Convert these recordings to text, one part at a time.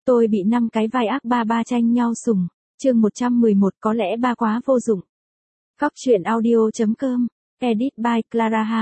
Tôi bị 5 cái vai ác ba ba tranh nhau sủng. Chương 111 có lẽ ba quá vô dụng. Góc truyện audio.com. Edit by Clara Ha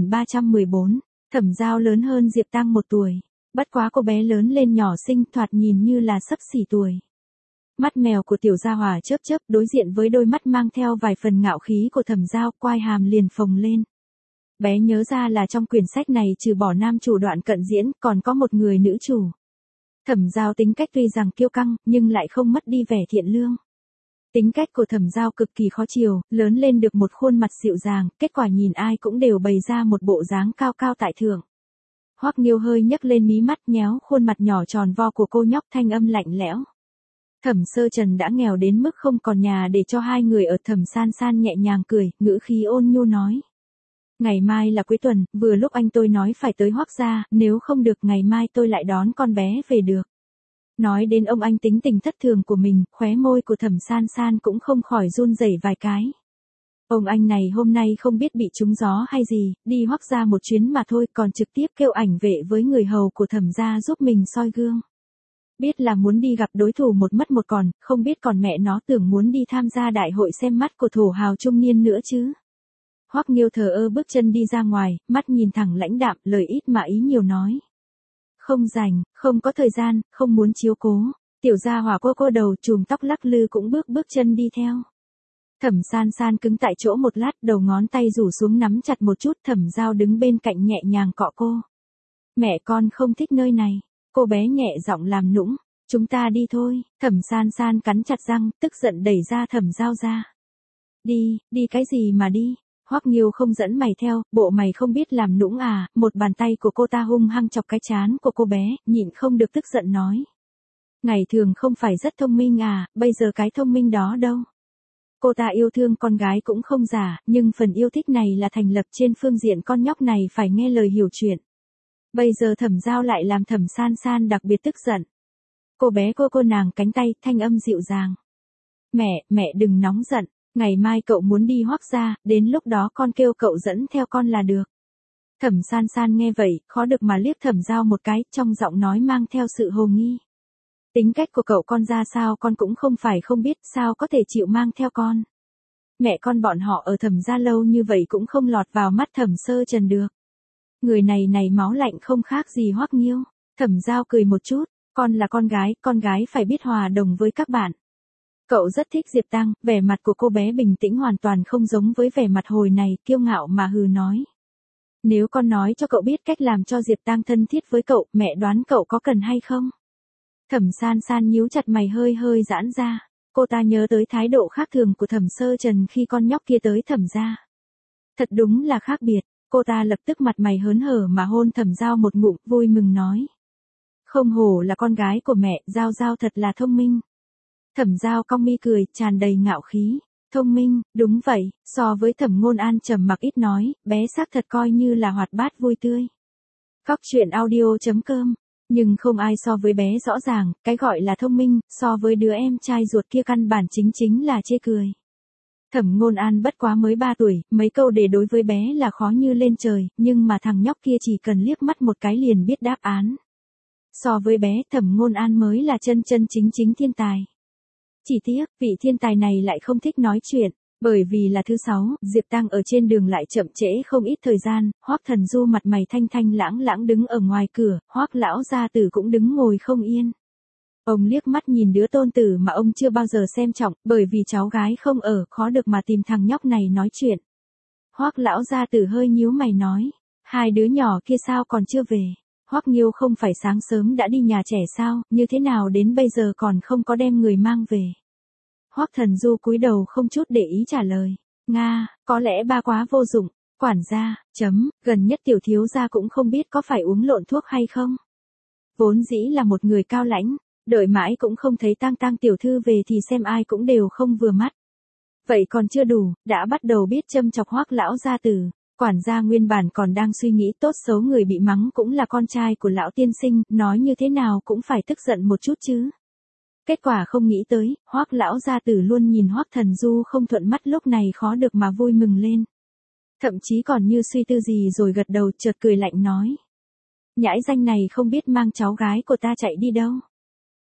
1314. Thẩm Giao lớn hơn Diệp Tăng 1 tuổi. Bất quá cô bé lớn lên nhỏ xinh, thoạt nhìn như là xấp xỉ tuổi. Mắt mèo của tiểu gia hỏa chớp chớp, đối diện với đôi mắt mang theo vài phần ngạo khí của Thẩm Giao, quai hàm liền phồng lên. Bé nhớ ra là trong quyển sách này trừ bỏ nam chủ Đoạn Cận diễn, còn có một người nữ chủ. Thẩm Giao tính cách tuy rằng kiêu căng, nhưng lại không mất đi vẻ thiện lương. Tính cách của Thẩm Giao cực kỳ khó chiều, lớn lên được một khuôn mặt dịu dàng, kết quả nhìn ai cũng đều bày ra một bộ dáng cao cao tại thượng. Hoắc Nghiêu hơi nhấc lên mí mắt, nhéo khuôn mặt nhỏ tròn vo của cô nhóc, thanh âm lạnh lẽo. Thẩm Sơ Trần đã nghèo đến mức không còn nhà để cho hai người ở. Thẩm San San nhẹ nhàng cười, ngữ khí ôn nhu nói. Ngày mai là cuối tuần, vừa lúc anh tôi nói phải tới Hoắc gia, nếu không được ngày mai tôi lại đón con bé về được. Nói đến ông anh tính tình thất thường của mình, khóe môi của Thẩm San San cũng không khỏi run rẩy vài cái. Ông anh này hôm nay không biết bị trúng gió hay gì, đi Hoắc gia một chuyến mà thôi, còn trực tiếp kêu ảnh vệ với người hầu của Thẩm gia giúp mình soi gương. Biết là muốn đi gặp đối thủ một mất một còn, không biết còn mẹ nó tưởng muốn đi tham gia đại hội xem mắt của thổ hào trung niên nữa chứ. Hoắc Nghiêu thờ ơ bước chân đi ra ngoài, mắt nhìn thẳng lãnh đạm, lời ít mà ý nhiều nói. Không rảnh, không có thời gian, không muốn chiếu cố. Tiểu gia hỏa cô đầu chùm tóc lắc lư cũng bước chân đi theo. Thẩm San San cứng tại chỗ một lát, đầu ngón tay rủ xuống nắm chặt một chút. Thẩm Giao đứng bên cạnh nhẹ nhàng cọ cô. Mẹ con không thích nơi này. Cô bé nhẹ giọng làm nũng. Chúng ta đi thôi. Thẩm San San cắn chặt răng, tức giận đẩy ra Thẩm Giao ra. Đi cái gì mà đi? Hoắc Nghiêu không dẫn mày theo, bộ mày không biết làm nũng à? Một bàn tay của cô ta hung hăng chọc cái trán của cô bé, nhịn không được tức giận nói. Ngày thường không phải rất thông minh à, bây giờ cái thông minh đó đâu? Cô ta yêu thương con gái cũng không giả, nhưng phần yêu thích này là thành lập trên phương diện con nhóc này phải nghe lời hiểu chuyện. Bây giờ Thẩm Giao lại làm Thẩm San San đặc biệt tức giận. Cô bé cô nàng cánh tay, thanh âm dịu dàng. Mẹ đừng nóng giận. Ngày mai cậu muốn đi Hoắc gia, đến lúc đó con kêu cậu dẫn theo con là được. Thẩm San San nghe vậy, khó được mà liếc Thẩm Giao một cái, trong giọng nói mang theo sự hồ nghi. Tính cách của cậu con ra sao con cũng không phải không biết, sao có thể chịu mang theo con. Mẹ con bọn họ ở Thẩm gia lâu như vậy cũng không lọt vào mắt Thẩm Sơ Trần được. Người này máu lạnh không khác gì Hoắc Nghiêu. Thẩm Giao cười một chút, con là con gái phải biết hòa đồng với các bạn. Cậu rất thích Diệp Tăng, vẻ mặt của cô bé bình tĩnh hoàn toàn không giống với vẻ mặt hồi này, kiêu ngạo mà hừ nói. Nếu con nói cho cậu biết cách làm cho Diệp Tăng thân thiết với cậu, mẹ đoán cậu có cần hay không? Thẩm San San nhíu chặt mày hơi giãn ra. Cô ta nhớ tới thái độ khác thường của Thẩm Sơ Trần khi con nhóc kia tới Thẩm gia. Thật đúng là khác biệt, cô ta lập tức mặt mày hớn hở mà hôn Thẩm Giao một ngụm, vui mừng nói. Không hổ là con gái của mẹ, Giao thật là thông minh. Thẩm Giao cong mi cười, tràn đầy ngạo khí. Thông minh, đúng vậy, so với Thẩm Ngôn An trầm mặc ít nói, bé xác thật coi như là hoạt bát vui tươi. Góc truyện audio.com. Nhưng không ai so với bé rõ ràng, cái gọi là thông minh, so với đứa em trai ruột kia căn bản chính là chê cười. Thẩm Ngôn An bất quá mới 3 tuổi, mấy câu để đối với bé là khó như lên trời, nhưng mà thằng nhóc kia chỉ cần liếc mắt một cái liền biết đáp án. So với bé, Thẩm Ngôn An mới là chân chính thiên tài. Chỉ tiếc, vị thiên tài này lại không thích nói chuyện, bởi vì là thứ 6, Diệp Tăng ở trên đường lại chậm trễ không ít thời gian. Hoắc Thần Du mặt mày thanh lãng đứng ở ngoài cửa, Hoắc lão gia tử cũng đứng ngồi không yên. Ông liếc mắt nhìn đứa tôn tử mà ông chưa bao giờ xem trọng, bởi vì cháu gái không ở, khó được mà tìm thằng nhóc này nói chuyện. Hoắc lão gia tử hơi nhíu mày nói, hai đứa nhỏ kia sao còn chưa về? Hoắc Nghiêu không phải sáng sớm đã đi nhà trẻ sao, như thế nào đến bây giờ còn không có đem người mang về. Hoắc Thần Du cúi đầu không chút để ý trả lời. Nga, có lẽ ba quá vô dụng. Quản gia, gần nhất tiểu thiếu gia cũng không biết có phải uống lộn thuốc hay không. Vốn dĩ là một người cao lãnh, đợi mãi cũng không thấy Tăng tiểu thư về thì xem ai cũng đều không vừa mắt. Vậy còn chưa đủ, đã bắt đầu biết châm chọc Hoắc lão gia tử. Quản gia nguyên bản còn đang suy nghĩ tốt xấu người bị mắng cũng là con trai của lão tiên sinh, nói như thế nào cũng phải tức giận một chút chứ. Kết quả không nghĩ tới, Hoắc lão gia tử luôn nhìn Hoắc Thần Du không thuận mắt, lúc này khó được mà vui mừng lên. Thậm chí còn như suy tư gì rồi gật đầu, chợt cười lạnh nói. Nhãi danh này không biết mang cháu gái của ta chạy đi đâu.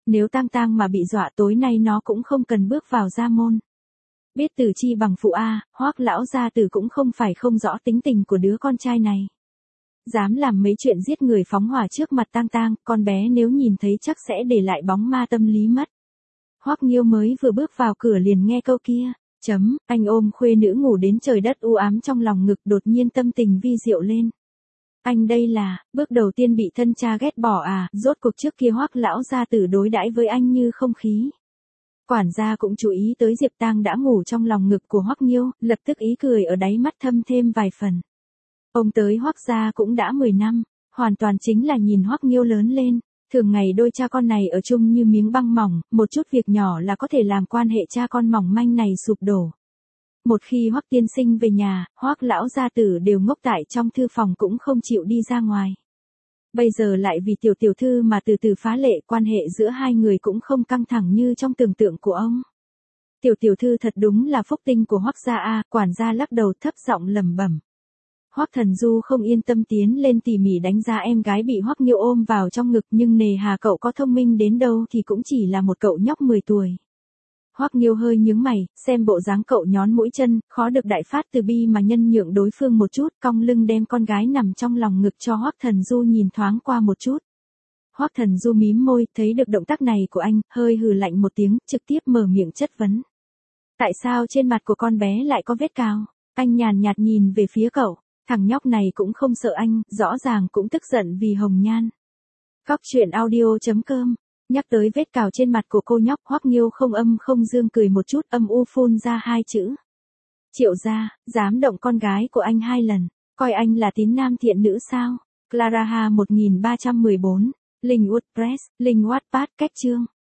Nếu Tang Tang mà bị dọa tối nay nó cũng không cần bước vào gia môn. Biết từ chi bằng phụ a, Hoắc lão gia tử cũng không phải không rõ tính tình của đứa con trai này. Dám làm mấy chuyện giết người phóng hỏa trước mặt Tang Tang, con bé nếu nhìn thấy chắc sẽ để lại bóng ma tâm lý mất. Hoắc Nghiêu mới vừa bước vào cửa liền nghe câu kia, anh ôm khuê nữ ngủ đến trời đất u ám trong lòng ngực, đột nhiên tâm tình vi diệu lên. Anh đây là, bước đầu tiên bị thân cha ghét bỏ à, rốt cuộc trước kia Hoắc lão gia tử đối đãi với anh như không khí. Quản gia cũng chú ý tới Diệp Tang đã ngủ trong lòng ngực của Hoắc Nghiêu, lập tức ý cười ở đáy mắt thâm thêm vài phần. Ông tới Hoắc gia cũng đã 10 năm, hoàn toàn chính là nhìn Hoắc Nghiêu lớn lên, thường ngày đôi cha con này ở chung như miếng băng mỏng, một chút việc nhỏ là có thể làm quan hệ cha con mỏng manh này sụp đổ. Một khi Hoắc tiên sinh về nhà, Hoắc lão gia tử đều ngốc tại trong thư phòng cũng không chịu đi ra ngoài. Bây giờ lại vì tiểu tiểu thư mà từ từ phá lệ, quan hệ giữa hai người cũng không căng thẳng như trong tưởng tượng của ông. Tiểu tiểu thư thật đúng là phúc tinh của Hoắc gia a, quản gia lắc đầu thấp giọng lẩm bẩm. Hoắc Thần Du không yên tâm tiến lên tỉ mỉ đánh giá em gái bị Hoắc Nghiêu ôm vào trong ngực, nhưng nề hà cậu có thông minh đến đâu thì cũng chỉ là một cậu nhóc 10 tuổi. Hoắc Nghiêu hơi nhướng mày, xem bộ dáng cậu nhón mũi chân, khó được đại phát từ bi mà nhân nhượng đối phương một chút, cong lưng đem con gái nằm trong lòng ngực cho Hoắc Thần Du nhìn thoáng qua một chút. Hoắc Thần Du mím môi, thấy được động tác này của anh, hơi hừ lạnh một tiếng, trực tiếp mở miệng chất vấn. Tại sao trên mặt của con bé lại có vết cào? Anh nhàn nhạt nhìn về phía cậu, thằng nhóc này cũng không sợ anh, rõ ràng cũng tức giận vì hồng nhan. Góc truyện audio.com. Nhắc tới vết cào trên mặt của cô nhóc, Hoắc Nghiêu không âm không dương cười một chút, âm u phun ra hai chữ. Triệu gia, dám động con gái của anh 2 lần, coi anh là tín nam thiện nữ sao? Clara Ha 1314, Linh WordPress, Linh Wattpad, cách chương.